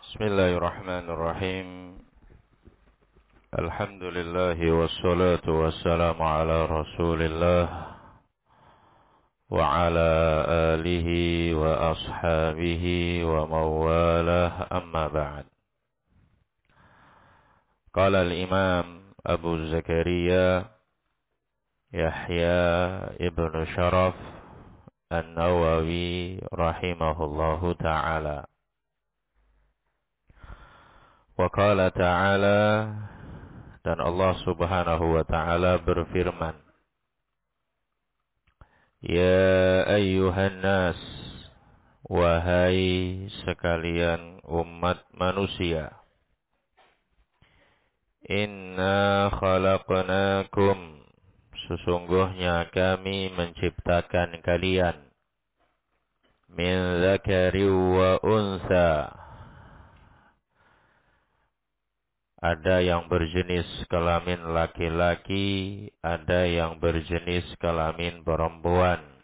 Bismillahirrahmanirrahim. Alhamdulillahi wassalatu wassalamu ala Rasulillah wa ala alihi wa ashabihi wa mawalah, amma ba'd. Qala al-Imam Abu Zakaria Yahya ibn Sharaf An-Nawawi rahimahullahu ta'ala. Wa qala ta'ala, dan Allah subhanahu wa ta'ala berfirman, Ya ayyuhan nas, wahai sekalian umat manusia, Inna khalaqnakum, sesungguhnya kami menciptakan kalian, Min dzakari wa unsa, ada yang berjenis kelamin laki-laki, ada yang berjenis kelamin perempuan.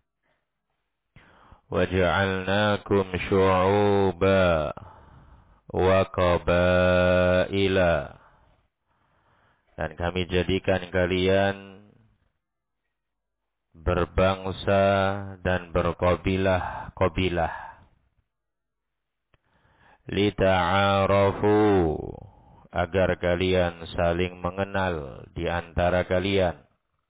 Waja'alnakum syu'uba wa qabaila, dan kami jadikan kalian berbangsa dan berkabilah-kabilah. Lita'arafu, agar kalian saling mengenal di antara kalian.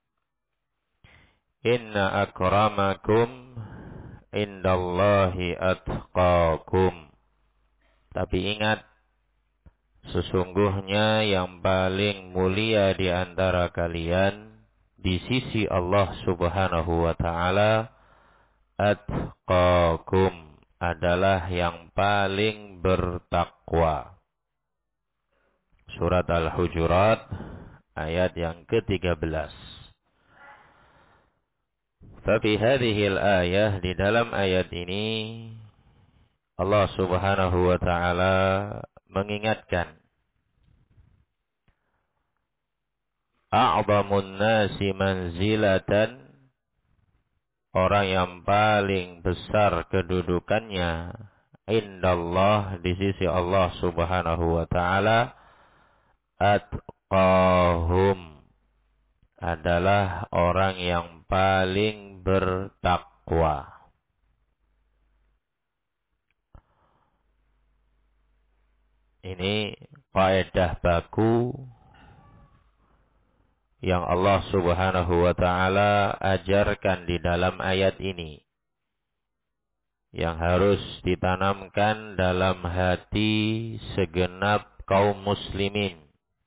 Inna akramakum indallahi atqakum. Tapi ingat, sesungguhnya yang paling mulia di antara kalian di sisi Allah subhanahu wa ta'ala, atqakum, adalah yang paling bertakwa. Surat Al-Hujurat ayat yang ke-13. Fafi hadhil ayah, di dalam ayat ini Allah subhanahu wa ta'ala mengingatkan a'zamun nasi manzilatan, orang yang paling besar kedudukannya indallah, di sisi Allah subhanahu wa ta'ala, atqahum, adalah orang yang paling bertakwa. Ini kaidah baku yang Allah subhanahu wa ta'ala ajarkan di dalam ayat ini, yang harus ditanamkan dalam hati segenap kaum muslimin.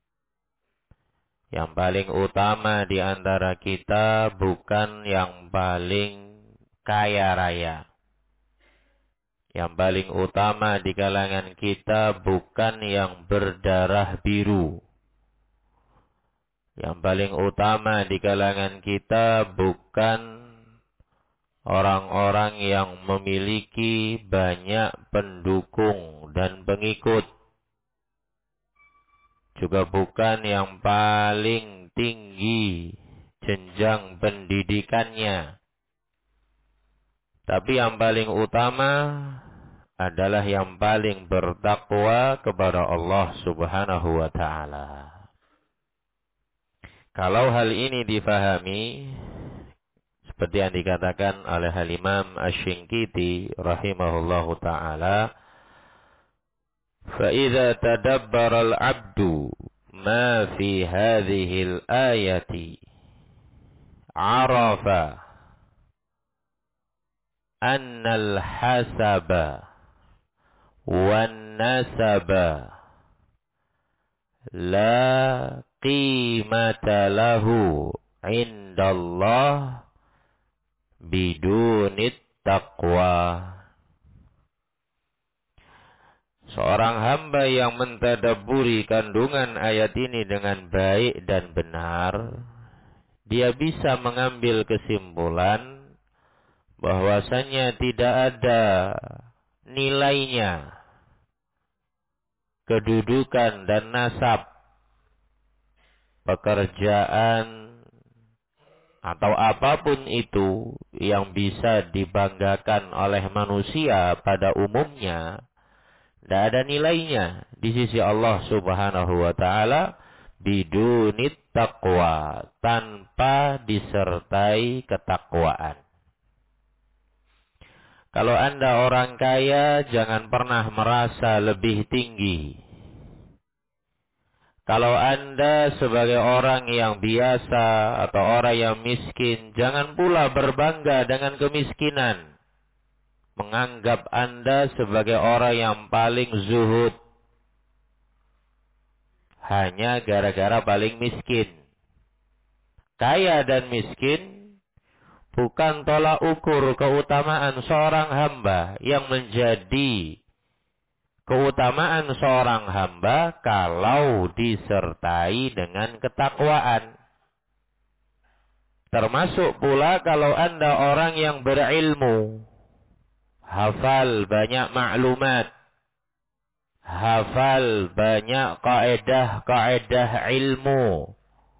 Yang paling utama di antara kita bukan yang paling kaya raya. Yang paling utama di kalangan kita bukan yang berdarah biru. Yang paling utama di kalangan kita bukan orang-orang yang memiliki banyak pendukung dan pengikut. Juga bukan yang paling tinggi jenjang pendidikannya. Tapi yang paling utama adalah yang paling bertakwa kepada Allah subhanahu wa ta'ala. Kalau hal ini difahami, seperti yang dikatakan oleh Al-Imam Asy-Shinqiti rahimahullahu ta'ala, فَإِذَا تَدَبَّرَ الْعَبْدُ مَا فِي هَذِهِ الْآيَةِ عَرَفَ أَنَّ الْحَسَبَ وَالنَّسَبَ لَا قِيمَةَ لَهُ عِنْدَ اللَّهِ بِدُونِ التَّقْوَى. Seorang hamba yang mentadabburi kandungan ayat ini dengan baik dan benar, dia bisa mengambil kesimpulan bahwasanya tidak ada nilainya kedudukan dan nasab, pekerjaan, atau apapun itu yang bisa dibanggakan oleh manusia pada umumnya, Tidak ada nilainya di sisi Allah Subhanahu wa taala bidunit taqwa, tanpa disertai ketakwaan. Kalau Anda orang kaya, jangan pernah merasa lebih tinggi. Kalau Anda sebagai orang yang biasa atau orang yang miskin, jangan pula berbangga dengan kemiskinan. Menganggap Anda sebagai orang yang paling zuhud. Hanya gara-gara paling miskin. Kaya dan miskin bukan tolak ukur keutamaan seorang hamba. Yang menjadi keutamaan seorang hamba kalau disertai dengan ketakwaan. Termasuk pula kalau Anda orang yang berilmu. Hafal banyak maklumat. Hafal banyak kaedah-kaedah ilmu.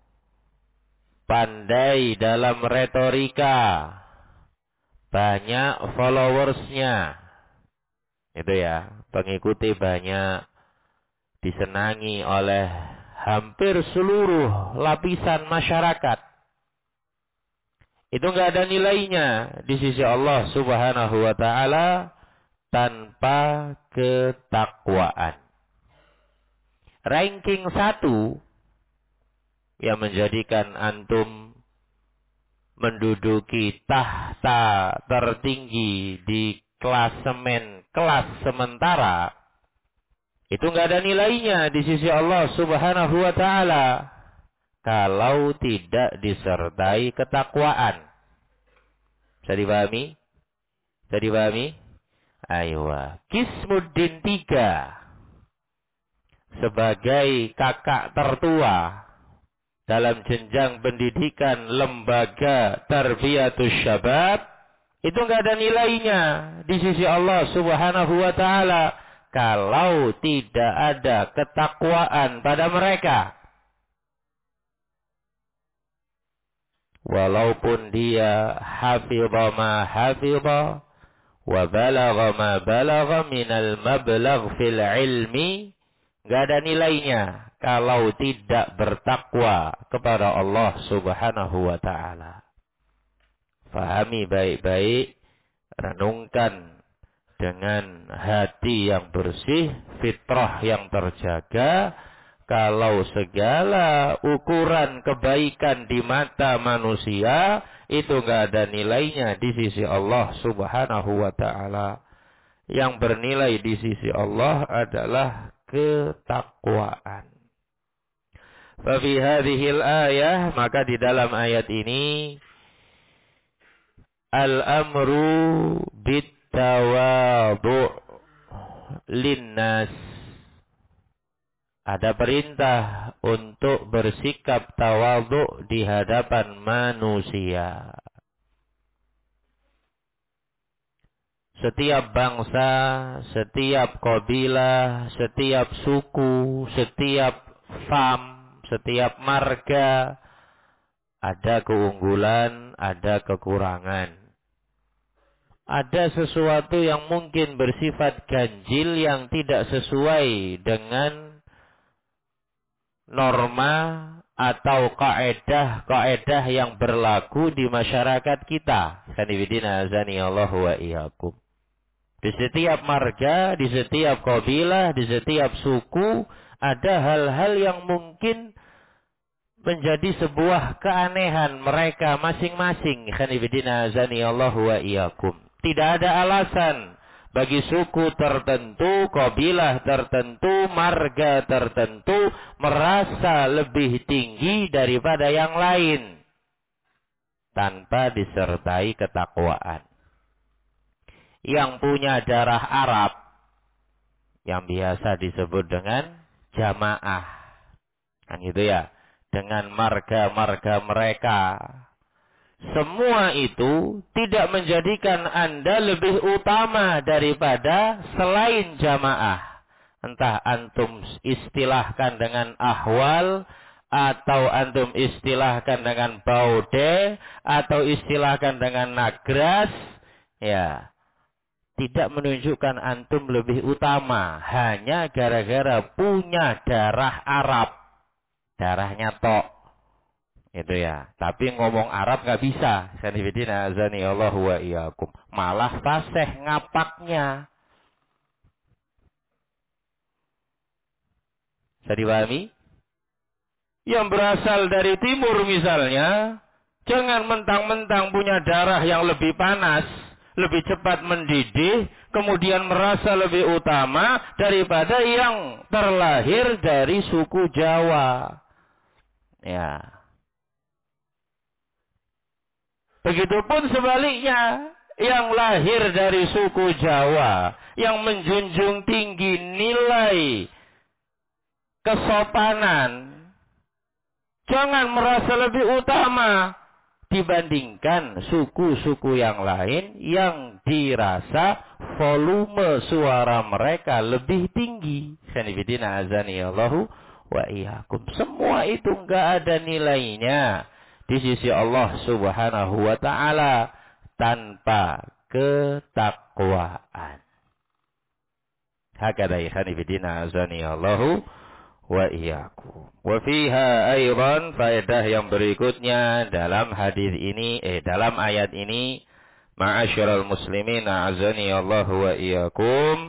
Pandai dalam retorika. Banyak followersnya. Itu ya, pengikuti banyak. Disenangi oleh hampir seluruh lapisan masyarakat. Itu enggak ada nilainya di sisi Allah Subhanahu wa taala tanpa ketakwaan. Ranking 1 yang menjadikan antum menduduki tahta tertinggi di klasemen kelas sementara, itu enggak ada nilainya di sisi Allah Subhanahu wa taala kalau tidak disertai ketakwaan. Bisa dipahami? Bisa dipahami? Ayo. Qismuddin 3 sebagai kakak tertua dalam jenjang pendidikan lembaga Tarbiyatus Syabab, itu enggak ada nilainya di sisi Allah Subhanahu wa taala kalau tidak ada ketakwaan pada mereka. Walaupun dia hafidha ma hafidha wa balagha ma balagha minal mablagh fil ilmi, enggak ada nilainya kalau tidak bertakwa kepada Allah Subhanahu wa taala. Fahami baik-baik, renungkan dengan hati yang bersih, fitrah yang terjaga. Kalau segala ukuran kebaikan di mata manusia itu enggak ada nilainya di sisi Allah Subhanahu wa taala. Yang bernilai di sisi Allah adalah ketakwaan. Fa fi hadhil ayah, maka di dalam ayat ini al-amru bit-tawadhu' linnas. Ada perintah untuk bersikap tawadhu di hadapan manusia. Setiap bangsa, setiap kabilah, setiap suku, setiap fam, setiap marga ada keunggulan, ada kekurangan. Ada sesuatu yang mungkin bersifat ganjil yang tidak sesuai dengan norma atau kaedah yang berlaku di masyarakat kita. Sanibidina azani Allah wa iyyakum. Di setiap marga, di setiap kabilah, di setiap suku ada hal-hal yang mungkin menjadi sebuah keanehan mereka masing-masing. Sanibidina azani Allah wa iyyakum. Tidak ada alasan bagi suku tertentu, kabilah tertentu, marga tertentu merasa lebih tinggi daripada yang lain tanpa disertai ketakwaan. Yang punya darah Arab yang biasa disebut dengan jamaah, kan gitu ya, dengan marga-marga mereka. Semua itu tidak menjadikan Anda lebih utama daripada selain jamaah. Entah antum istilahkan dengan ahwal, atau antum istilahkan dengan baude, atau istilahkan dengan nagras, ya. tidak menunjukkan antum lebih utama. Hanya gara-gara punya darah Arab. Darahnya tok. Itu ya. Tapi ngomong Arab nggak bisa. Sanifidina azani Allah wa iyyakum. Malah fasih ngapaknya. Bisa dipahami? Yang berasal dari timur misalnya. Jangan mentang-mentang punya darah yang lebih panas, lebih cepat mendidih, kemudian merasa lebih utama daripada yang terlahir dari suku Jawa. Ya. Begitupun sebaliknya, yang lahir dari suku Jawa, yang menjunjung tinggi nilai kesopanan, jangan merasa lebih utama dibandingkan suku-suku yang lain yang dirasa volume suara mereka lebih tinggi. Sanifidina azani Allahu wa iyyakum. Semua itu enggak ada nilainya di sisi Allah Subhanahu wa taala tanpa ketakwaan. Hakada sanifidina azani Allahu wa iyyakum. Wa fiha aidan faedah yang berikutnya dalam hadis ini dalam ayat ini, ma'asyiral muslimin azani Allah wa iyyakum,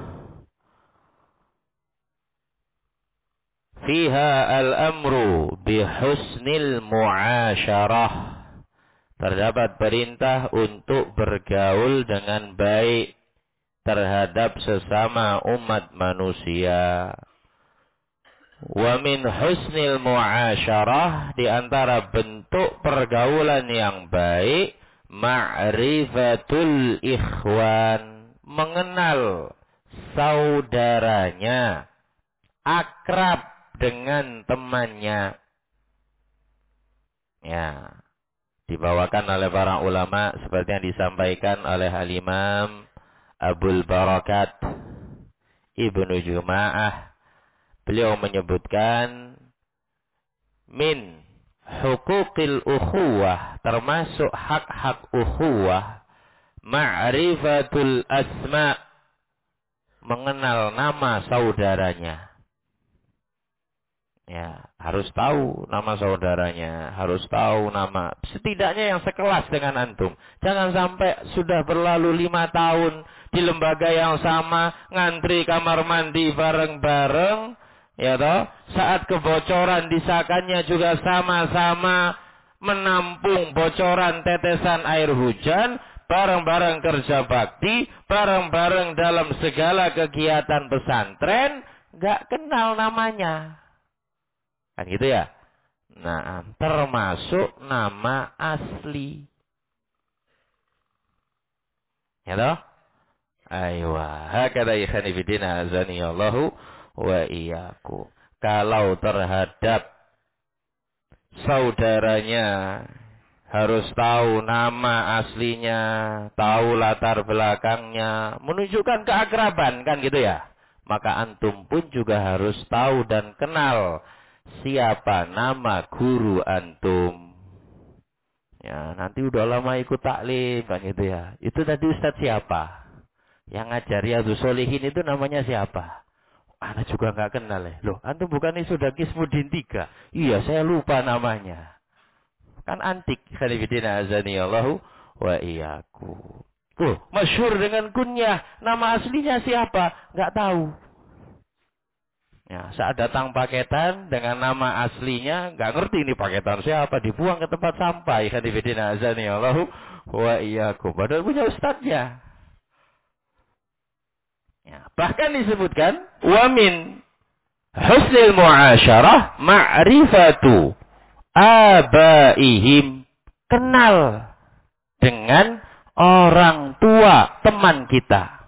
fiha al-amru bi husnil mu'asyarah. Terdapat perintah untuk bergaul dengan baik terhadap sesama umat manusia. Wa min husnil mu'asyarah, di antara bentuk pergaulan yang baik, ma'rifatul ikhwan, mengenal saudaranya, akrab dengan temannya. Ya, dibawakan oleh para ulama seperti yang disampaikan oleh Al-Imam Abul Barakat Ibnu Juma'ah. Beliau menyebutkan min hukukil ukhuwah, termasuk hak-hak ukhuwah, ma'rifatul asma, mengenal nama saudaranya. Ya, harus tahu nama saudaranya, harus tahu nama setidaknya yang sekelas dengan antum. Jangan sampai sudah berlalu 5 tahun di lembaga yang sama, ngantri kamar mandi bareng-bareng. Ya toh, saat kebocoran disahkannya juga sama-sama menampung bocoran tetesan air hujan, bareng-bareng kerja bakti, bareng-bareng dalam segala kegiatan pesantren, gak kenal namanya. Kan gitu ya? Nah, termasuk nama asli. Ya toh? Aywa, hakada ikhani bidina azani Allahu wa iyyakum. Kalau terhadap saudaranya harus tahu nama aslinya, tahu latar belakangnya, menunjukkan keakraban, kan gitu ya. Maka antum pun juga harus tahu dan kenal siapa nama guru antum. Ya, nanti udah lama ikut taklim, kan gitu ya. Itu tadi Ustadz siapa? Yang ngajar Riyadhus Shalihin itu namanya siapa? Anak juga nggak kenal ya. Loh, antum bukannya sudah Kismuddin 3? Iya, saya lupa namanya. Kan antik. Khalifidina azani Allahu wa iyyaku. Tuh, masyhur dengan kunyah. Nama aslinya siapa? Nggak tahu. Ya, saat datang paketan dengan nama aslinya, nggak ngerti ini paketan siapa, dibuang ke tempat sampah. Khalifidina azani Allahu wa iyyaku. Padahal punya ustadznya. Ya, bahkan disebutkan wa min husnil mu'asyarah ma'rifatu abaihim, kenal dengan orang tua teman kita.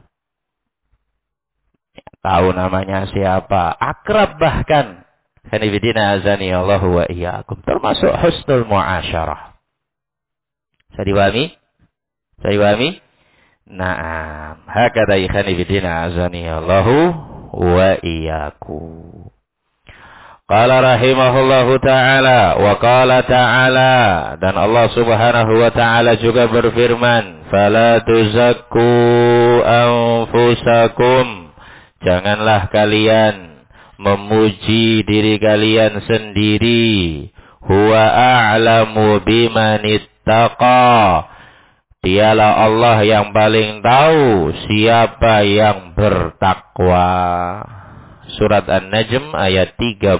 Ya, tahu namanya siapa, akrab bahkan. Hanifidina azani Allahu wa iyyakum, termasuk husnul mu'asyarah. Bisa dipahami? Bisa dipahami? Naam, hakada ikhani bidina azani Allahu wa iyyakum. Qala rahimahullahu ta'ala wa qala ta'ala, dan Allah subhanahu wa ta'ala juga berfirman, fala tuzakku anfusakum, janganlah kalian memuji diri kalian sendiri, huwa a'lamu bimanittaqa, dialah Allah yang paling tahu siapa yang bertakwa. Surat An-Najm ayat 32.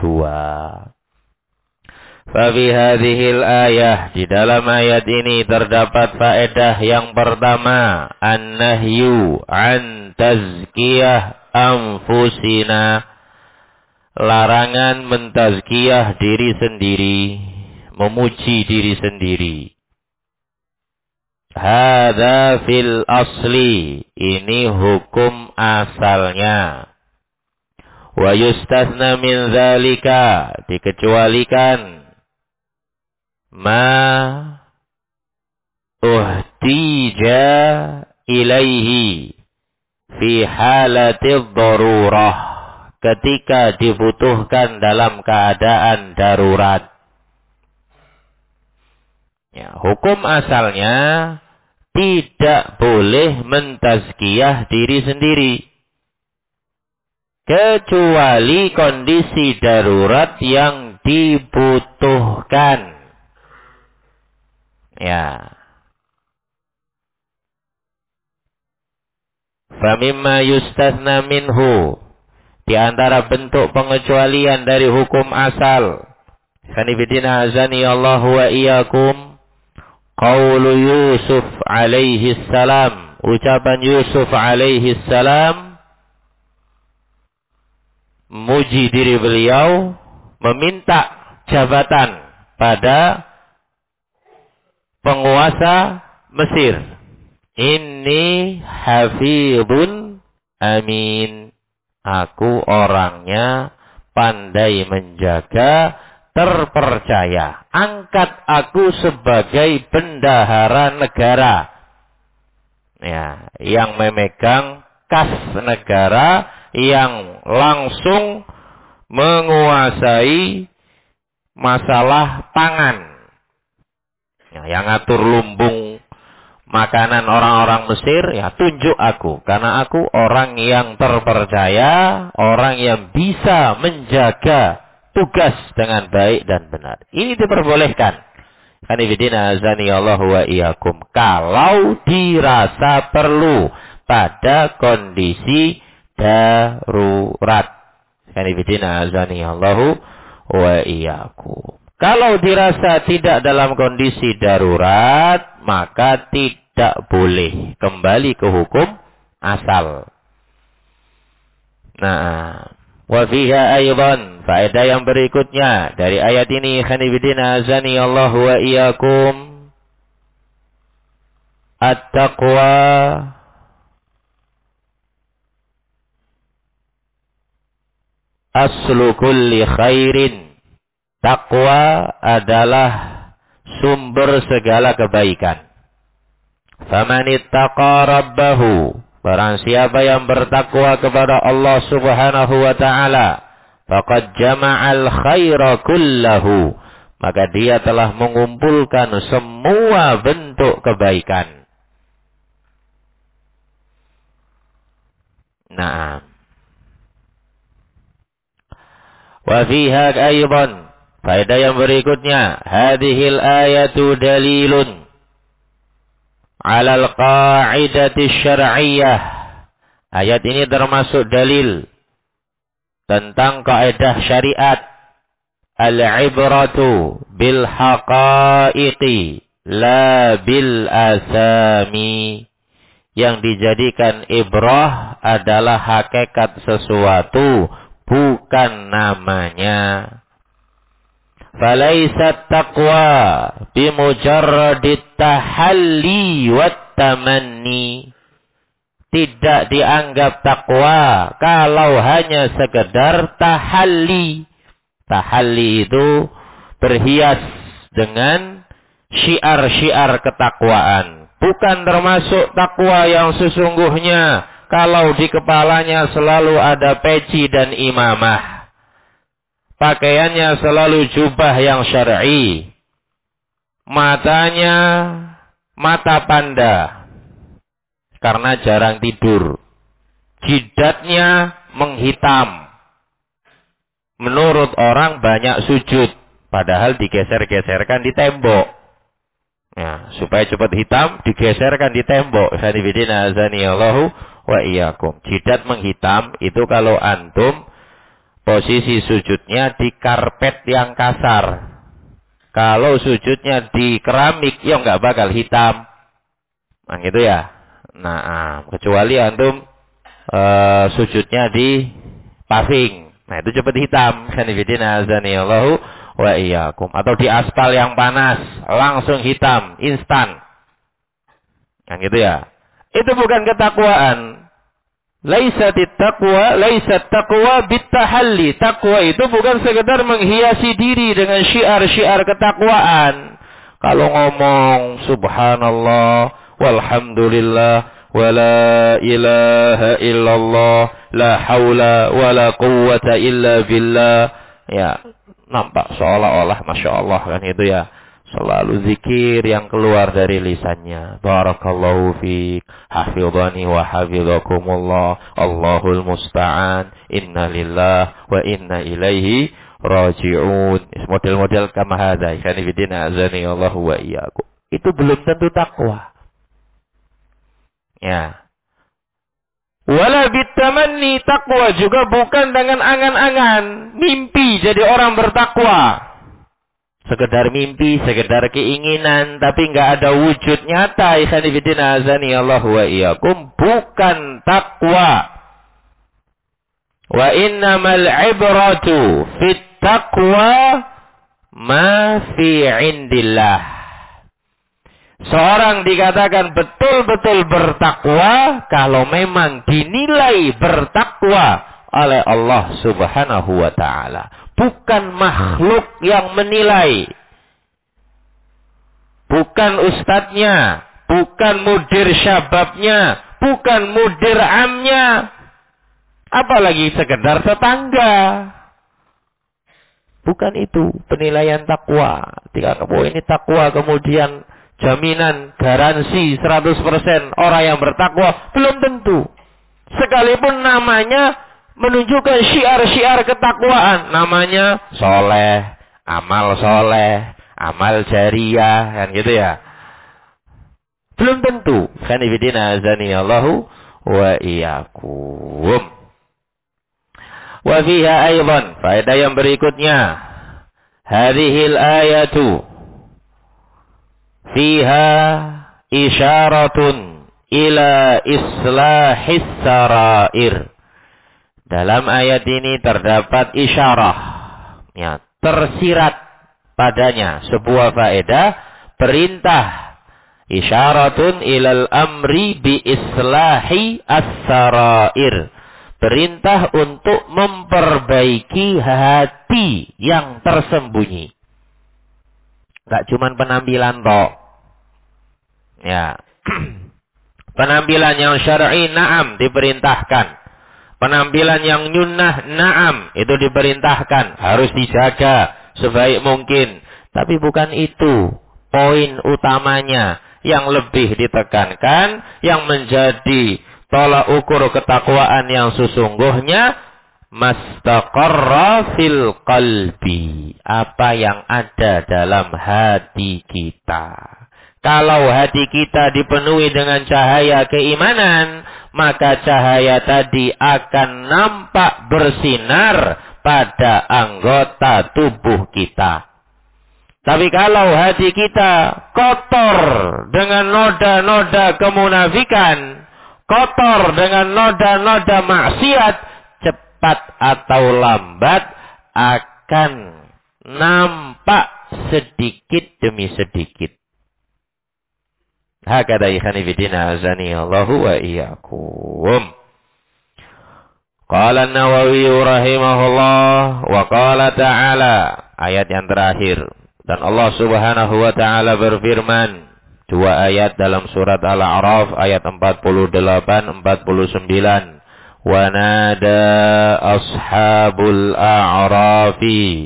Fabi hadhil ayah, di dalam ayat ini terdapat faedah yang pertama, an-nahyu an tazkiyah anfusina, larangan mentazkiyah diri sendiri, memuji diri sendiri. Hadza fil asli, ini hukum asalnya. Wa yustasna min dzalika, dikecualikan ma uhtija ilaihi fi halatid darurah, ketika dibutuhkan dalam keadaan darurat. Ya, hukum asalnya tidak boleh mentazkiyah diri sendiri, kecuali kondisi darurat yang dibutuhkan. Ya. Famimma yustasna minhu, di antara bentuk pengecualian dari hukum asal, Sanibidina azani Allah wa iyyakum, qaulu Yusuf alaihi salam, ucapan Yusuf alaihi salam, muji diri beliau, meminta jabatan pada penguasa Mesir. Inni hafidun amin, aku orangnya pandai menjaga, terpercaya. Angkat aku sebagai bendahara negara, ya, yang memegang kas negara, yang langsung menguasai masalah pangan, ya, yang ngatur lumbung makanan orang-orang Mesir, ya, tunjuk aku, karena aku orang yang terpercaya, orang yang bisa menjaga tugas dengan baik dan benar. Ini diperbolehkan. Kanibidina azani Allah wa iyyakum, kalau dirasa perlu pada kondisi darurat. Kanibidina azani Allah wa iyyakum. Kalau dirasa tidak dalam kondisi darurat, maka tidak boleh, kembali ke hukum asal. Nah, wa fiha aydan, faedah yang berikutnya dari ayat ini, khanibidina azani Allah wa iyyakum, at-taqwa aslu kulli khairin. Takwa adalah sumber segala kebaikan. Famanittaqa rabbahu, barang siapa yang bertakwa kepada Allah subhanahu wa ta'ala, faqad jama'al khaira kullahu, maka dia telah mengumpulkan semua bentuk kebaikan. Nah, wa fiha aydan, faedah yang berikutnya, hadhil ayatu dalilun alal qa'idati syar'iyyah. Ayat ini termasuk dalil tentang kaidah syariat, al-ibratu bil haqa'iqi la bil asami. Yang dijadikan ibrah adalah hakikat sesuatu, bukan namanya. Falaisat taqwa bimujarradit tahalli wat tamanni. Tidak dianggap takwa kalau hanya sekedar tahalli. Tahalli itu berhias dengan syiar-syiar ketakwaan. Bukan termasuk takwa yang sesungguhnya kalau di kepalanya selalu ada peci dan imamah. Pakaiannya selalu jubah yang syar'i. Matanya mata panda karena jarang tidur. Jidatnya menghitam. Menurut orang banyak sujud, padahal digeser-geserkan di tembok. Ya, supaya cepat hitam digeserkan di tembok. Sanibidina azanillahu wa iyyakum. Jidat menghitam itu kalau antum posisi sujudnya di karpet yang kasar. Kalau sujudnya di keramik, ya nggak bakal hitam. Nah gitu ya. Nah, kecuali antum sujudnya di paving. Nah itu cepat hitam. Sanibidina azanillahu wa iyyakum. Atau di aspal yang panas, langsung hitam, instan. Nah gitu ya. Itu bukan ketakwaan. Laisat taqwa bitahalli. Takwa itu bukan sekedar menghiasi diri dengan syiar-syiar ketakwaan. Kalau ngomong subhanallah walhamdulillah wala ilaha illallah la haula wala quwwata illa billah, ya nampak seolah-olah masya Allah kan itu ya. Selalu zikir yang keluar dari lisannya. Barakallahu fiik, hafidhani wa hafidhakumullah, Allahul musta'an, inna lillah wa inna ilaihi raji'un. Model-model kama hadza, ikhwani fillah azani Allah wa iyyakum. Itu belum tentu takwa. Ya. Wala bitamanni, takwa juga bukan dengan angan-angan, mimpi jadi orang bertakwa. Sekedar mimpi, sekedar keinginan, tapi enggak ada wujud nyata. Ikhwan fillah azani Allah wa iyyakum, bukan takwa. Wa innamal ibratu fit taqwa ma fi indillah. Seorang dikatakan betul-betul bertakwa kalau memang dinilai bertakwa oleh Allah Subhanahu wa ta'ala. Bukan makhluk yang menilai. Bukan ustadznya. Bukan mudir syababnya. Bukan mudir amnya. Apalagi sekedar tetangga. Bukan itu penilaian takwa. Ketika kamu ini takwa kemudian jaminan garansi 100% orang yang bertakwa, belum tentu. Sekalipun namanya menunjukkan syiar-syiar ketakwaan, namanya soleh, amal jariah, kan gitu ya. Belum tentu. Khanifidina azani Allahu wa iyyakum. Wa fiha aydan, faedah yang berikutnya, hadhil ayatu fiha isyaratun ila islahis sarair. Dalam ayat ini terdapat isyarah, ya, tersirat padanya sebuah faedah perintah. Isyaratun ilal amri bi islahi as-sarair. Perintah untuk memperbaiki hati yang tersembunyi. Gak cuman penampilan toh. Ya. Penampilan yang syar'i na'am diperintahkan. Penampilan yang nyunnah na'am itu diperintahkan, harus dijaga sebaik mungkin. Tapi bukan itu poin utamanya. Yang lebih ditekankan, yang menjadi tolak ukur ketakwaan yang sesungguhnya, mastaqarra fil qalbi, apa yang ada dalam hati kita. Kalau hati kita dipenuhi dengan cahaya keimanan, maka cahaya tadi akan nampak bersinar pada anggota tubuh kita. Tapi kalau hati kita kotor dengan noda-noda kemunafikan, kotor dengan noda-noda maksiat, cepat atau lambat akan nampak sedikit demi sedikit. Hakada ikhani fidina azani Allahu wa iyyakum. Qala an-Nawawi rahimahullah wa qala ta'ala, ayat yang terakhir, dan Allah Subhanahu wa taala berfirman, dua ayat dalam surat Al-A'raf ayat 48 49. ونادى أصحاب الأعراف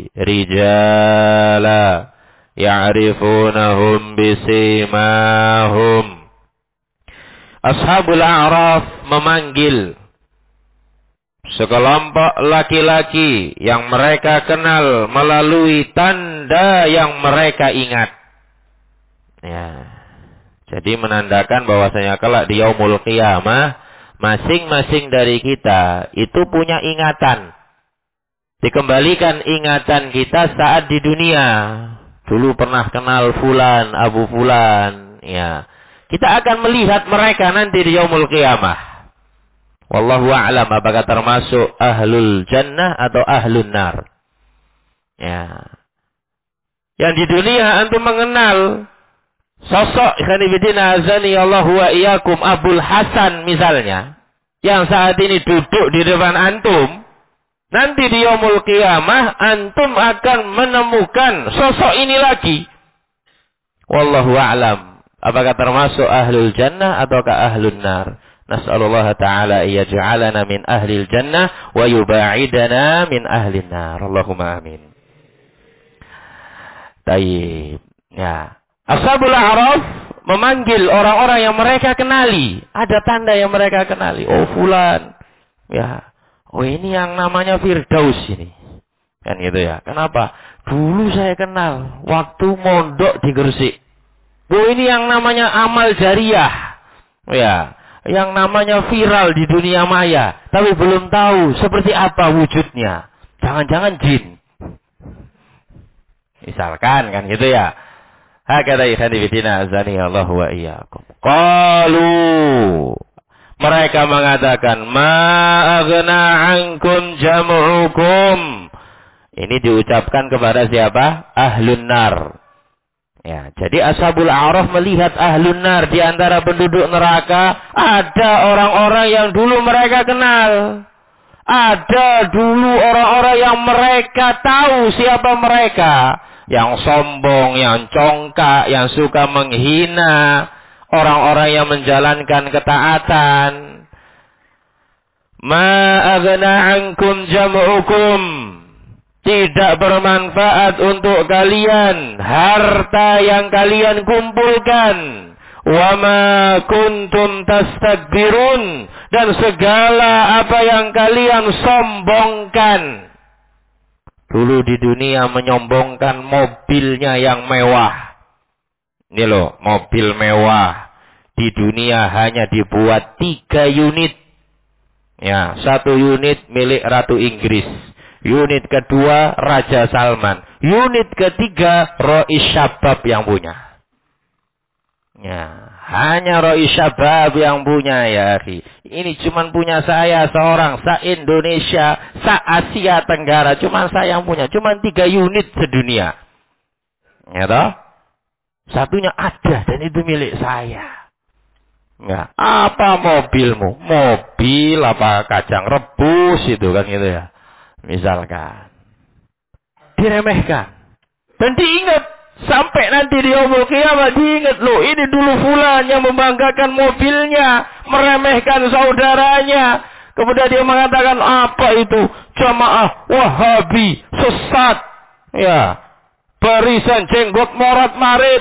رجالا يعرفونهم بسيماهم. Ashabul A'raf memanggil sekelompok laki-laki yang mereka kenal melalui tanda yang mereka ingat. Ya. Jadi menandakan bahwasanya kelak di yaumul qiyamah masing-masing dari kita itu punya ingatan. Dikembalikan ingatan kita saat di dunia. Dulu pernah kenal fulan, Abu Fulan, ya. Kita akan melihat mereka nanti di yaumul qiyamah. Wallahu a'lam apakah termasuk ahlul jannah atau ahlun nar. Ya. Yang di dunia antum mengenal sosok khanifidina azani Allah wa iyyakum Abul Hasan misalnya, yang saat ini duduk di depan antum, nanti di yaumul qiyamah antum akan menemukan sosok ini lagi. Wallahu a'lam apakah termasuk ahlul jannah ataukah ahlun nar. Nas'alullah ta'ala yaj'alana min ahlil jannah wa yuba'idana min ahlin nar. Allahumma amin. Taib. Ya. Ashabul A'raf memanggil orang-orang yang mereka kenali. Ada tanda yang mereka kenali. Oh fulan. Ya. Oh ini yang namanya Firdaus ini. Kan gitu ya. Kenapa? Dulu saya kenal. Waktu mondok di Gresik. Oh ini yang namanya amal jariah. Ya. Yang namanya viral di dunia maya. Tapi belum tahu seperti apa wujudnya. Jangan-jangan jin. Misalkan kan gitu ya. Hakadha ikhwanifidina azani Allah wa iyyakum. Qalu, mereka mengatakan ma aghna ankum jam'ukum. Ini diucapkan kepada siapa? Ahlun nar. Ya, jadi Ashabul A'raf melihat ahlun nar di antara penduduk neraka, ada orang-orang yang dulu mereka kenal. Ada dulu orang-orang yang mereka tahu siapa mereka. Yang sombong, yang congkak, yang suka menghina orang-orang yang menjalankan ketaatan. Ma aghna ankum jam'ukum. Tidak bermanfaat untuk kalian harta yang kalian kumpulkan. Wa ma kuntum tastakbirun, dan segala apa yang kalian sombongkan. Dulu di dunia menyombongkan mobilnya yang mewah. Ini loh, mobil mewah. Di dunia hanya dibuat 3 unit. Ya, 1 unit milik Ratu Inggris. Unit kedua Raja Salman. Unit ketiga Rois Syabab yang punya. Ya, hanya Rois Syabab yang punya ya akhi. Ini cuma punya saya seorang, se-Indonesia, se-Asia Tenggara. Cuma saya yang punya. Cuma 3 unit sedunia. Ya toh? Satunya ada dan itu milik saya. Ya, apa mobilmu? Mobil apa kacang rebus itu kan gitu ya. Misalkan. Diremehkan. Dan diingat. Sampai nanti di yaumul qiyamah diingat loh. Ini dulu fulan yang membanggakan mobilnya. Meremehkan saudaranya. Kemudian dia mengatakan apa itu? Jamaah Wahabi. Sesat. Ya. Barisan jenggot morat marit.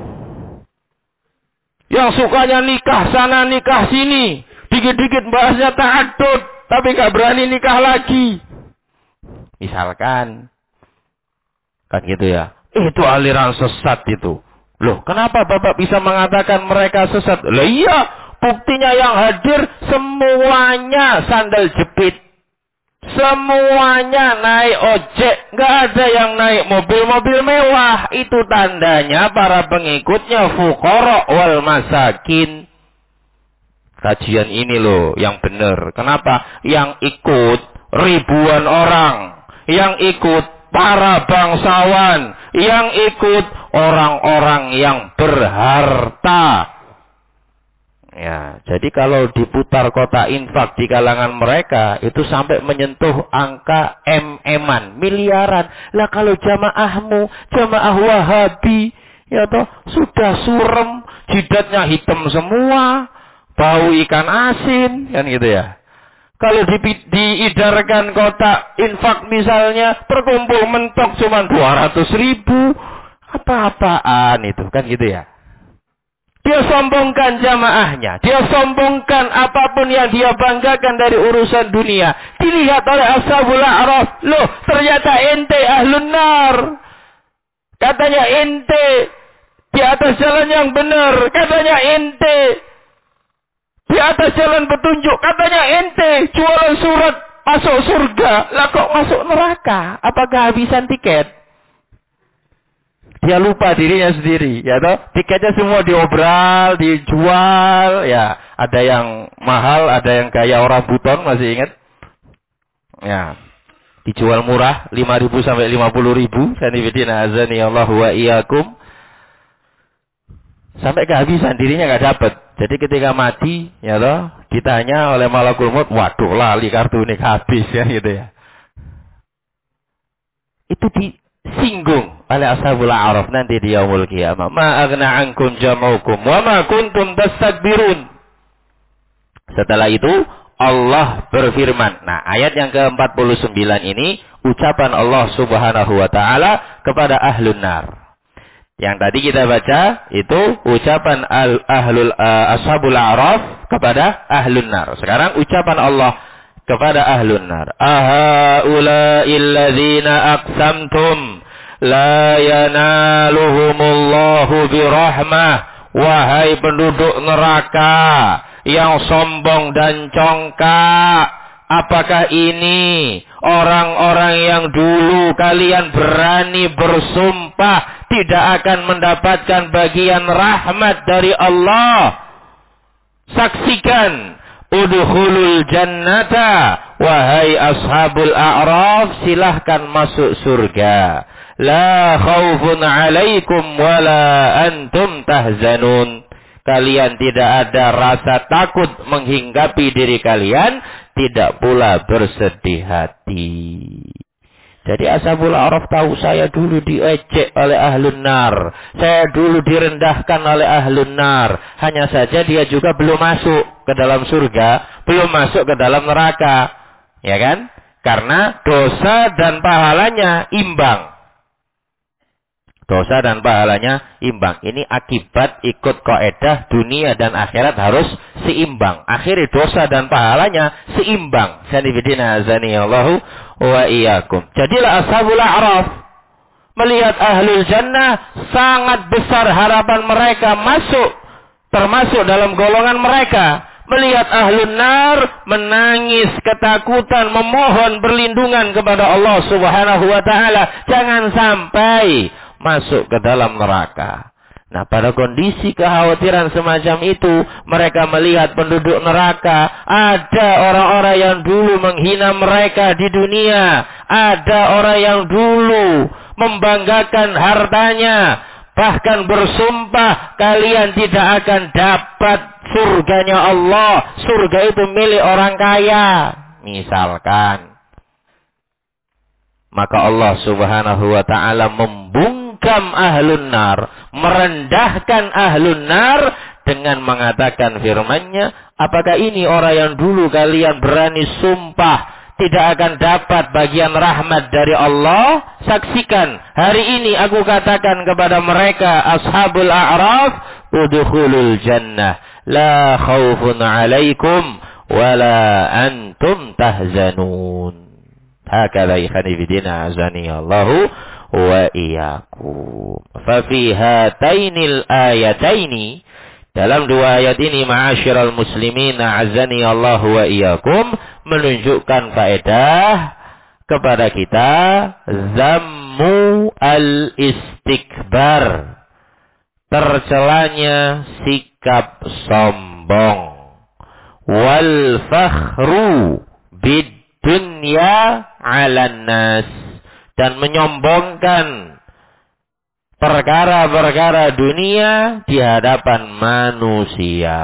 Yang sukanya nikah sana nikah sini. Dikit-dikit bahasnya ta'addud. Tapi gak berani nikah lagi. Misalkan. Kan gitu ya. Itu aliran sesat itu. Loh, kenapa Bapak bisa mengatakan mereka sesat? Lah iya, buktinya yang hadir semuanya sandal jepit. Semuanya naik ojek. Nggak ada yang naik mobil-mobil mewah. Itu tandanya para pengikutnya fuqara wal masakin. Kajian ini loh yang benar. Kenapa? Yang ikut ribuan orang. Yang ikut para bangsawan, yang ikut orang-orang yang berharta. Ya, jadi kalau diputar kota infak di kalangan mereka, itu sampai menyentuh angka M-an, miliaran. Lah kalau jamaahmu, jamaah Wahabi, ya toh, sudah surem, jidatnya hitam semua, bau ikan asin, kan gitu ya. Kalau diidarkan kotak infak misalnya, terkumpul mentok cuma 200.000. Apa-apaan itu, kan gitu ya. Dia sombongkan jamaahnya. Dia sombongkan apapun yang dia banggakan dari urusan dunia. Dilihat oleh Ashabul A'raf. Loh, ternyata ente ahlun nar. Katanya ente di atas jalan yang benar. Katanya ente di atas jalan petunjuk. Katanya ente jualan surat masuk surga. Lah kok masuk neraka? Apakah habisan tiket? Dia lupa dirinya sendiri, ya toh. Tiketnya semua diobral, dijual, ya. Ada yang mahal, ada yang gaya orang buton, masih ingat? Ya. Dijual murah, 5.000 sampai 50.000. Sanibidina azani Allah wa iyyakum. Sampai kehabisan, dirinya nggak dapat. Jadi ketika mati, ya toh, ditanya oleh malakul maut, waduh, lali kartu ini habis, ya gitu ya. Itu disinggung oleh Ashabul A'raf nanti di yaumul qiyamah. Ma aghna ankum jam'ukum wa ma kuntum tastakbirun. Setelah itu Allah berfirman. Nah, ayat yang ke-49 ini ucapan Allah Subhanahu wa taala kepada ahlun nar. Yang tadi kita baca itu ucapan Ashabul A'raf kepada ahlun nar. Sekarang ucapan Allah kepada ahlun nar. Ahaula'il ladzina aqsamtum la yanaluhumullahu birahmah. Wahai penduduk neraka yang sombong dan congkak, apakah ini orang-orang yang dulu kalian berani bersumpah tidak akan mendapatkan bagian rahmat dari Allah? Saksikan, udkhulul jannata, wahai ashabul a'raf, silahkan masuk surga. La khaufun alaikum wala antum tahzanun. Kalian tidak ada rasa takut menghinggapi diri kalian, tidak pula bersedih hati. Jadi Ashabul A'raf tahu, saya dulu diejek oleh ahlun nar. Saya dulu direndahkan oleh ahlun nar. Hanya saja dia juga belum masuk ke dalam surga, belum masuk ke dalam neraka. Ya kan? Karena dosa dan pahalanya imbang. Dosa dan pahalanya imbang. Ini akibat ikut kaidah dunia dan akhirat harus seimbang. Akhirnya dosa dan pahalanya seimbang. Sanibidina azaniyallahu wa iyyakum. Jadilah Ashabul A'raf melihat ahlul jannah, sangat besar harapan mereka masuk, termasuk dalam golongan mereka. Melihat ahlun nar, menangis ketakutan, memohon perlindungan kepada Allah Subhanahu wa taala, jangan sampai masuk ke dalam neraka. Nah, pada kondisi kekhawatiran semacam itu, mereka melihat penduduk neraka, ada orang-orang yang dulu menghina mereka di dunia, ada orang yang dulu membanggakan hartanya, bahkan bersumpah kalian tidak akan dapat surganya Allah. Surga itu milik orang kaya, misalkan. Maka Allah Subhanahu wa taala membungkam ahlun nar, merendahkan ahlun nar dengan mengatakan firman-Nya, apakah ini orang yang dulu kalian berani sumpah tidak akan dapat bagian rahmat dari Allah? Saksikan, hari ini aku katakan kepada mereka Ashabul A'raf, udkhulul jannah, la khaufun alaikum wala antum tahzanun. Hakala ikhwanifidina azaniyallahu wa iyyakum. Fa fi hatainil ayataini, dalam dua ayat ini ma'asyiral muslimin azaniyallahu wa iyyakum, menunjukkan faedah kepada kita zammu al-istikbar, tercelanya sikap sombong, wal fakhru bid dunya 'alan nas, dan menyombongkan perkara-perkara dunia di hadapan manusia.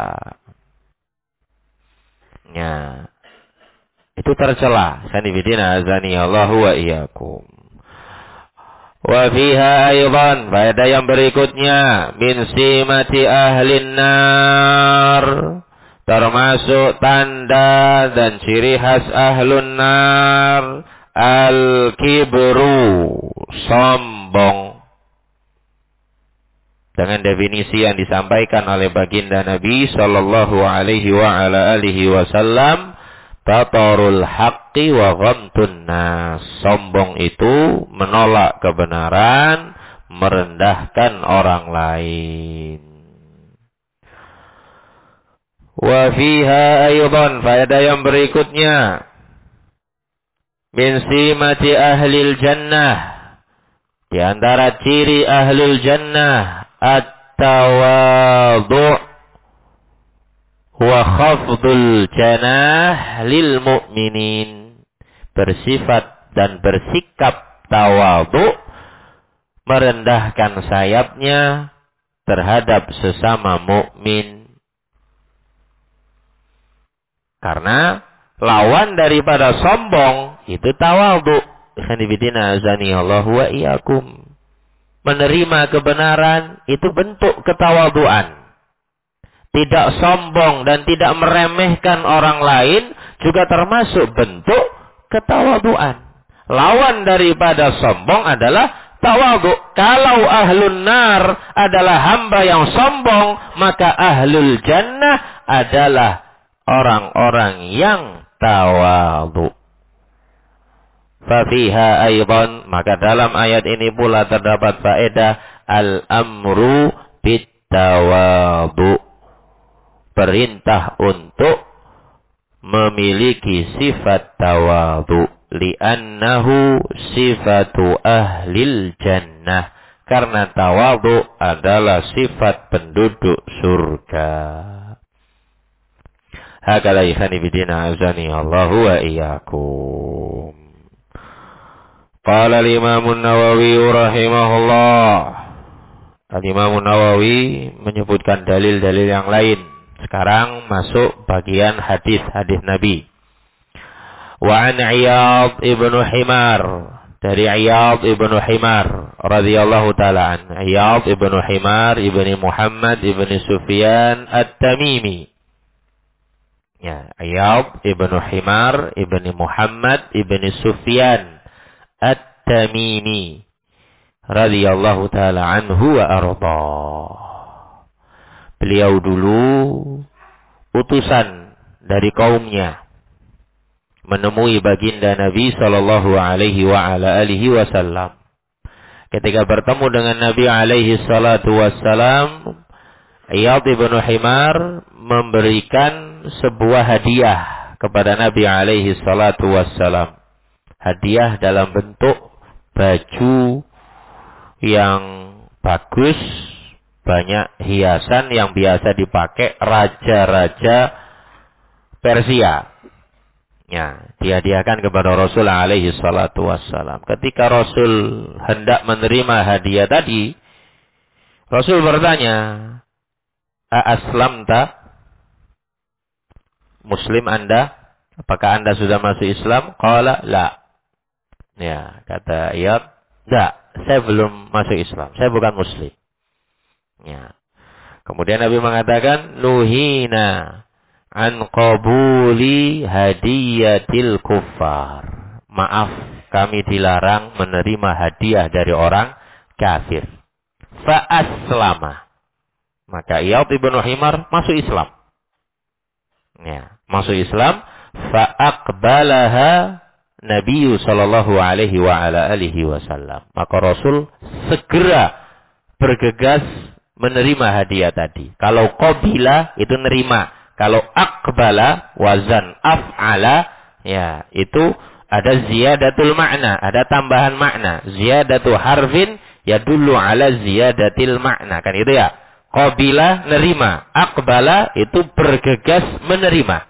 Ya, itu tercela. Sanibidina azaniyallahu wa iyyakum. Wa fiha aydan, faedah yang berikutnya, min simati ahlin nar, Termasuk tanda dan ciri khas ahlun nar al-kibru, sombong. Dengan definisi yang disampaikan oleh baginda Nabi sallallahu alaihi wa ala alihi wasallam, batarul haqqi wa ghamtun nas. Sombong itu menolak kebenaran, merendahkan orang lain. Wa fiha aydan, faedah yang berikutnya, min simati ahlil jannah, di antara ciri ahlul jannah, at-tawadhu' wa khafdul janah lil mu'minin, bersifat dan bersikap tawadhu', merendahkan sayapnya terhadap sesama mukmin. Karena lawan daripada sombong itu tawadhu. Khanifidina azani Allah wa iyyakum. Menerima kebenaran itu bentuk ketawadhuan. Tidak sombong dan tidak meremehkan orang lain juga termasuk bentuk ketawadhuan. Lawan daripada sombong adalah tawadhu. Kalau ahlun nar adalah hamba yang sombong, maka ahlul jannah adalah orang-orang yang tawadhu. Fafiha aydan, maka dalam ayat ini pula terdapat faedah al-amru bit-tawadhu, perintah untuk memiliki sifat tawadhu, li'annahu sifatu ahlil jannah, karena tawadhu adalah sifat penduduk surga. Hakala ikhani bidina azani Allahu wa iyyakum. Qala al-Imam an-Nawawi rahimahullah. Al-Imam an-Nawawi menyebutkan dalil-dalil yang lain. Sekarang masuk bagian hadis-hadis Nabi. Wa an Iyad ibnu Himar, dari Iyad ibnu Himar radhiyallahu taala an. Iyad ibnu Himar ibni Muhammad ibni Sufyan at-Tamimi. Ya, Iyad ibnu Himar ibni Muhammad ibni Sufyan at-Tamimi radhiyallahu taala anhu wa arda. Beliau dulu utusan dari kaumnya menemui baginda Nabi sallallahu alaihi wa ala alihi wasallam. Ketika bertemu dengan Nabi alaihi salatu wassalam, Iyad ibnu Himar memberikan sebuah hadiah kepada Nabi alaihi salatu wassalam. Hadiah dalam bentuk baju yang bagus, banyak hiasan yang biasa dipakai raja-raja Persia. Ya, dihadiahkan kepada Rasul alaihi salatu wassalam. Ketika Rasul hendak menerima hadiah tadi, Rasul bertanya, "A-aslamta?" Muslim Anda? Apakah Anda sudah masuk Islam? Qala la. Ya, kata Iyad, "Enggak, saya belum masuk Islam. Saya bukan Muslim." Ya. Kemudian Nabi mengatakan, "Nuhina an qabuli hadiyatil kuffar." Maaf, kami dilarang menerima hadiah dari orang kafir. Fa aslama. Maka Iyad ibnu Himar masuk Islam. Ya, masuk Islam. Fa aqbalaha Nabi sallallahu alaihi wa ala alihi wasallam. Maka Rasul segera bergegas menerima hadiah tadi. Kalau qabila itu nerima. Kalau aqbala wazan af'ala, ya, itu ada ziyadatul makna, ada tambahan makna. Ziyadatu harfin yadullu ala ziyadatil makna, kan itu ya. Qabila nerima, aqbala itu bergegas menerima.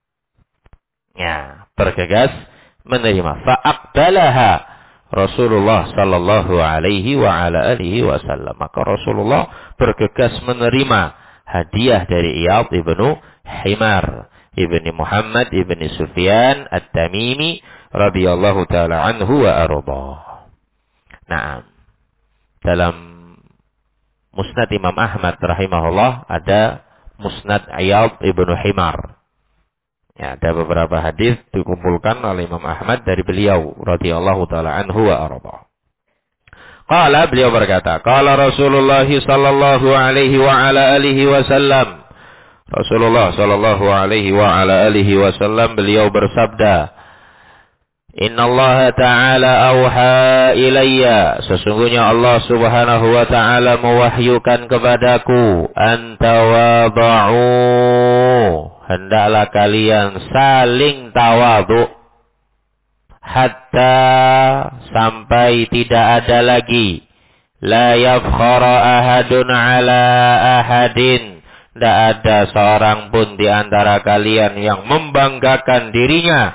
Ya, bergegas menerima. Fa aqbalaha Rasulullah sallallahu alaihi wa ala alihi wasallam. Maka Rasulullah bergegas menerima hadiah dari Iyad ibnu Himar ibni Muhammad ibni Sufyan at-Tamimi radhiyallahu taala anhu wa arda. Nah, dalam Musnad Imam Ahmad rahimahullah ada Musnad Iyad ibnu Himar. Ya, ada beberapa hadis dikumpulkan oleh Imam Ahmad dari beliau radhiyallahu taala anhu wa arda. Qala, beliau berkata, qala Rasulullah sallallahu alaihi wa ala alihi wasallam. Rasulullah sallallahu alaihi wa ala alihi wasallam beliau bersabda, Inna Allah Ta'ala awha ilayya. Sesungguhnya Allah Subhanahu wa Ta'ala mewahyukan kepadaku, Antawaba'u. Hendaklah kalian saling tawadhu. Hatta sampai tidak ada lagi. La yafkhara ahadun ala ahadin. Tidak ada seorang pun di antara kalian yang membanggakan dirinya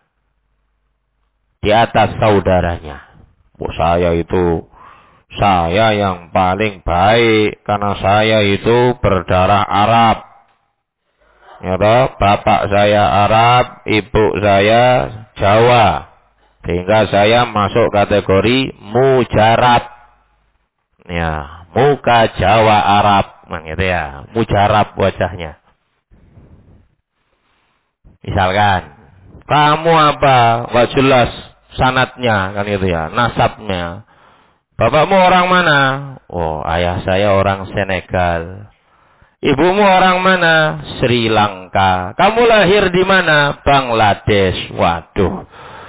di atas saudaranya. Saya yang paling baik karena saya itu berdarah Arab. Ya toh, bapak saya Arab, ibu saya Jawa. Sehingga saya masuk kategori mujarab. Ya, muka Jawa Arab, gitu ya. Mujarab wajahnya. Misalkan, kamu apa? Gak jelas sanatnya, kan gitu ya, nasabnya. Bapakmu orang mana? Oh, ayah saya orang Senegal. Ibumu orang mana? Sri Lanka. Kamu lahir di mana? Bangladesh. Waduh.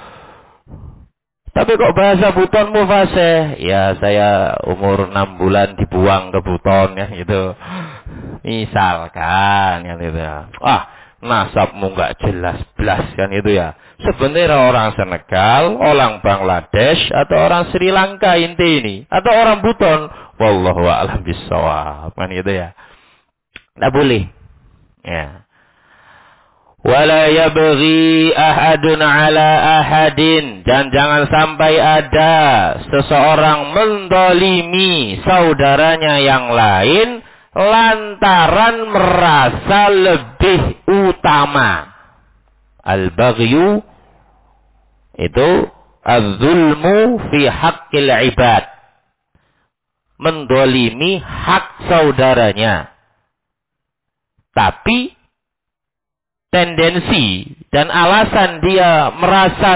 Tapi kok bahasa butonmu fasih? Ya, saya umur 6 bulan dibuang ke buton, ya gitu. Misalkan, ya gitu ya. Nasabmu nggak jelas belas, kan itu ya. Sebenarnya orang Senegal, orang Bangladesh, atau orang Sri Lanka ini, atau orang buton. Wallahu a'lam bishawab, kan gitu ya. Nggak boleh. Ya. Wala yabghi ahadun ala ahadin. Dan jangan sampai ada seseorang mendolimi saudaranya yang lain lantaran merasa lebih utama. Al-baghyu itu az-zulmu fi haqqil ibad. Mendolimi hak saudaranya. Tapi tendensi dan alasan dia merasa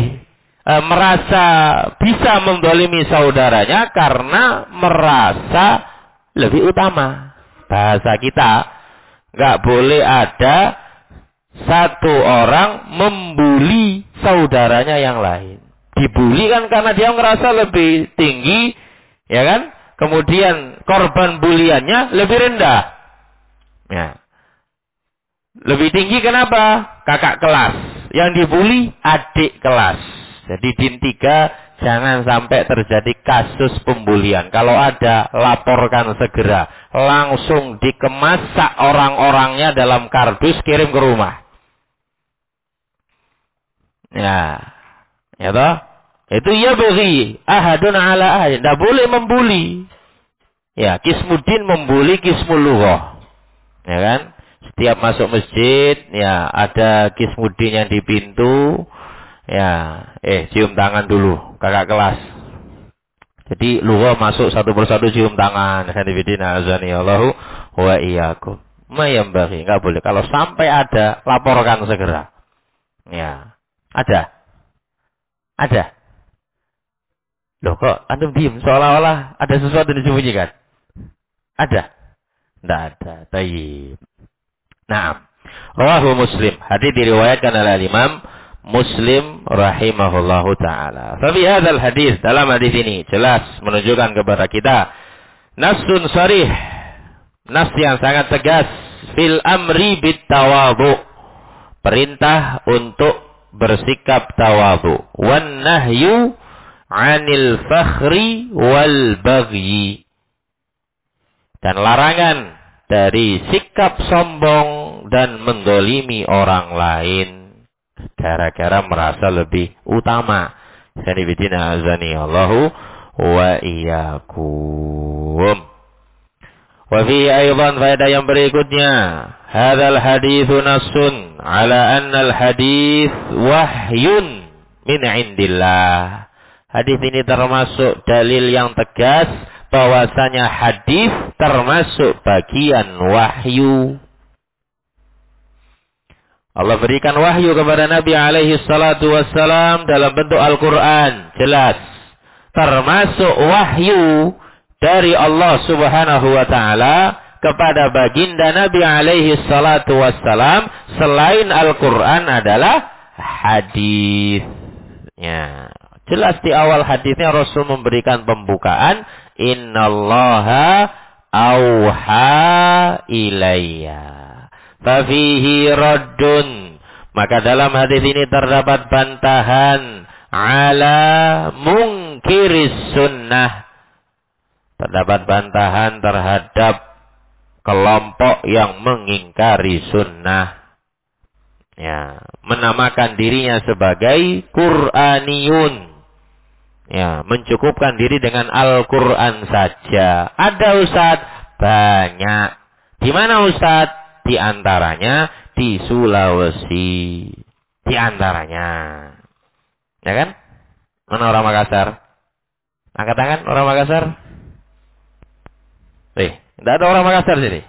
bisa mendolimi saudaranya karena merasa lebih utama. Bahasa kita, nggak boleh ada satu orang membuli saudaranya yang lain. Dibuli kan karena dia merasa lebih tinggi, ya kan? Kemudian korban buliannya lebih rendah. Ya. Lebih tinggi kenapa? Kakak kelas. Yang dibuli adik kelas. Jadi din 3 jangan sampai terjadi kasus pembulian. Kalau ada, laporkan segera. Langsung dikemas orang-orangnya dalam kardus, kirim ke rumah. Ya. Ya toh? Itu ya bagi ahadun ala ahadin. Tidak boleh membuli. Ya, Kismuddin membuli Kismul Lughah. Ya kan? Setiap masuk masjid, ya ada Kismuddin yang di pintu. Ya, cium tangan dulu kakak kelas. Jadi lughah masuk satu persatu cium tangan. Hanifidina azani Allahu wa iyyakum. Mayambaghi, enggak boleh. Kalau sampai ada, laporkan segera. Ya. Ada. Loh kok antum diem seolah-olah ada sesuatu yang disembunyikan? Ada? Tidak ada. Tayyib. Naam. Rawahu Muslim. Hadis diriwayatkan oleh Imam Muslim rahimahullahu taala. Fa fi hadzal hadis, dalam hadis ini jelas menunjukkan kepada kita nasun sharih, nas yang sangat tegas fil amri bit tawadhu. Perintah untuk bersikap tawadhu. Wan nahyu 'anil fakhri wal baghi. Dan larangan dari sikap sombong dan mendolimi orang lain gara-gara merasa lebih utama. Sanibidina azani Allahu wa iyyakum. Wa fi aydan faedah yang berikutnya, hadzal haditsu nassun ala anna al hadits wahyun min indillah. Hadis ini termasuk dalil yang tegas bahwasanya hadis termasuk bagian wahyu. Allah berikan wahyu kepada Nabi alaihi salatu wassalam dalam bentuk Al-Quran. Jelas. Termasuk wahyu dari Allah subhanahu wa ta'ala kepada baginda Nabi alaihi salatu wassalam selain Al-Quran adalah hadis. Ya. Jelas di awal hadisnya Rasul memberikan pembukaan. Innallaha auha ilayya. Fafihi raddun. Maka dalam hadis ini terdapat bantahan ala mungkiris sunnah. Terdapat bantahan terhadap kelompok yang mengingkari sunnah. Ya, menamakan dirinya sebagai Qur'aniyun. Ya, mencukupkan diri dengan Al-Quran saja. Ada Ustaz? Banyak. Di mana Ustaz? Di antaranya di Sulawesi. Di antaranya. Ya kan? Mana orang Makassar? Angkat tangan orang Makassar. Tidak ada orang Makassar sini.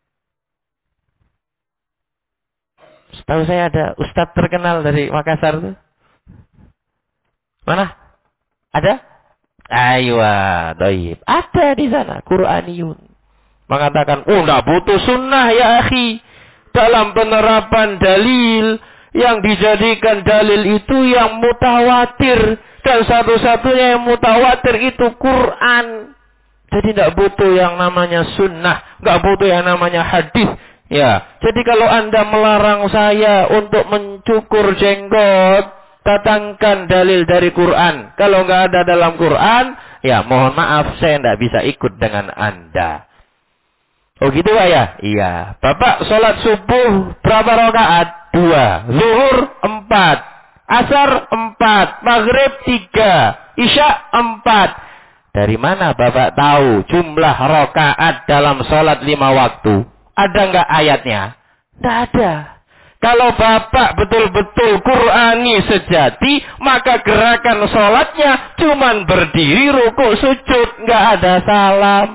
Setahu saya ada ustadz terkenal dari Makassar tuh. Mana? Ada? Aywa, doib. Ada di sana, Qur'aniyun. Mengatakan, enggak butuh sunnah ya akhi. Dalam penerapan dalil, yang dijadikan dalil itu yang mutawatir. Dan satu-satunya yang mutawatir itu Quran. Jadi enggak butuh yang namanya sunnah. Enggak butuh yang namanya hadis. Ya, jadi kalau Anda melarang saya untuk mencukur jenggot, datangkan dalil dari Quran. Kalau enggak ada dalam Quran, ya mohon maaf saya enggak bisa ikut dengan Anda. Oh gitu Pak ya? Iya. Bapak sholat subuh berapa rakaat? 2. Zuhur 4. Asar 4. Maghrib 3. Isya 4. Dari mana Bapak tahu jumlah rakaat dalam sholat 5 waktu? Ada nggak ayatnya? Tidak ada. Kalau Bapak betul-betul Qur'ani sejati, maka gerakan sholatnya cuman berdiri, rukuk, sujud. Nggak ada salam.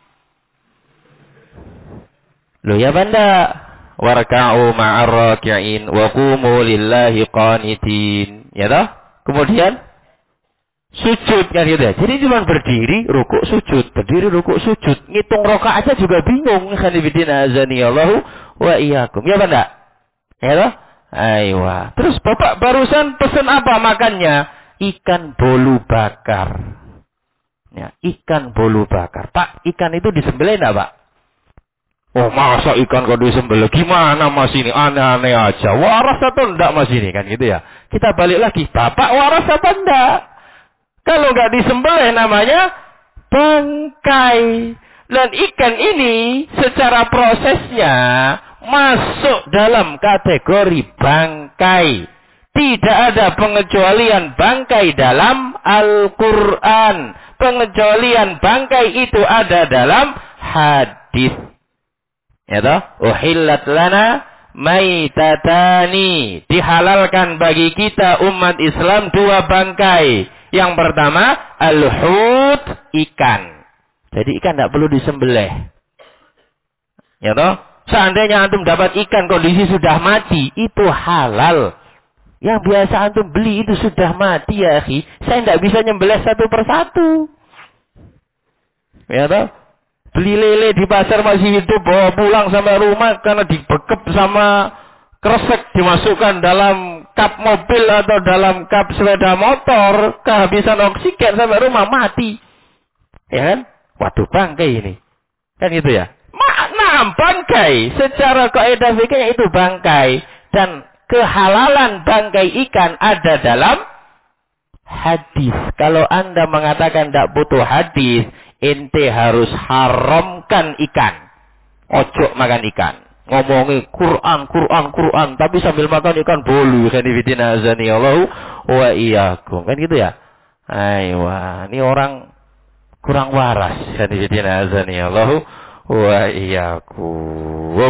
Loh ya banda, warka'u ma'ar raki'in wa qumu lillahi qanitin. Ya toh? Kemudian sujud kan gitu ya. Jadi cuma berdiri, rukuk, sujud, berdiri, rukuk, sujud. Ngitung rakaat aja juga bingung. Khanifidina azaniyallahu wa iyyakum. Ya banda? Ya toh? Aywa. Terus Bapak barusan pesan apa makannya? Ikan bolu bakar. Ya, ikan bolu bakar. Pak, ikan itu disembelih enggak, Pak? Oh, masa ikan kok disembelih? Gimana Mas ini? Aneh-aneh aja. Waras atau enggak Mas ini? Kan gitu ya. Kita balik lagi. Bapak waras apa enggak? Kalau enggak disembelih namanya bangkai. Dan ikan ini secara prosesnya masuk dalam kategori bangkai. Tidak ada pengecualian bangkai dalam Al-Quran. Pengecualian bangkai itu ada dalam hadis. Ya toh? Uhillat lana maitatani. Dihalalkan bagi kita umat Islam 2 bangkai. Yang pertama, al-hut, ikan. Jadi ikan tidak perlu disembelih. Ya toh? Seandainya antum dapat ikan kondisi sudah mati, itu halal. Yang biasa antum beli itu sudah mati ya akhi. Saya tidak bisa nyembelih satu persatu. Ya toh? Beli lele di pasar masih hidup, bawa pulang sampai rumah karena dibekep sama kresek, dimasukkan dalam kap mobil atau dalam kap sepeda motor, kehabisan oksigen sampai rumah mati. Ya kan? Waduh, bangkai ini. Kan gitu ya? Nah, bangkai. Secara kaidah fikih itu bangkai. Dan kehalalan bangkai ikan ada dalam hadis. Kalau Anda mengatakan tidak butuh hadis, ente harus haramkan ikan. Ojo makan ikan. Ngomongi Quran, tapi sambil makan ikan bolu. Khanifidina azaniyallahu wa iyyakum. Kan gitu ya? Aywa, ini orang kurang waras. Khanifidina azaniyallahu wa iyyakum.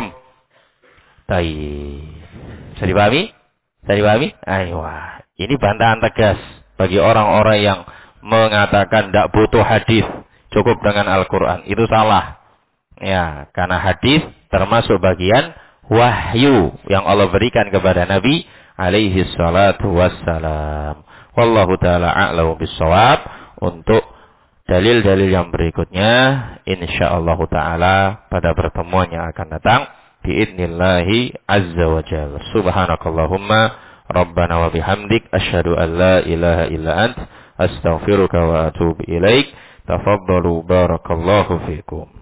Baik. Bisa dipahami? Bisa dipahami? Aywa. Ini bantahan tegas bagi orang-orang yang mengatakan tidak butuh hadis. cukup dengan Al-Quran. Itu salah. Ya, karena hadis termasuk bagian wahyu yang Allah berikan kepada Nabi alaihi salatu wassalam. Wallahu ta'ala a'lamu bissawab. Untuk dalil-dalil yang berikutnya insyaallah ta'ala pada pertemuan yang akan datang biidnillahi azza wa jalla. Subhanakallahumma rabbana wa bihamdik asyhadu an la ilaha illa ant astaghfiruka wa atubu ilaik. Tafaddalu barakallahu fikum.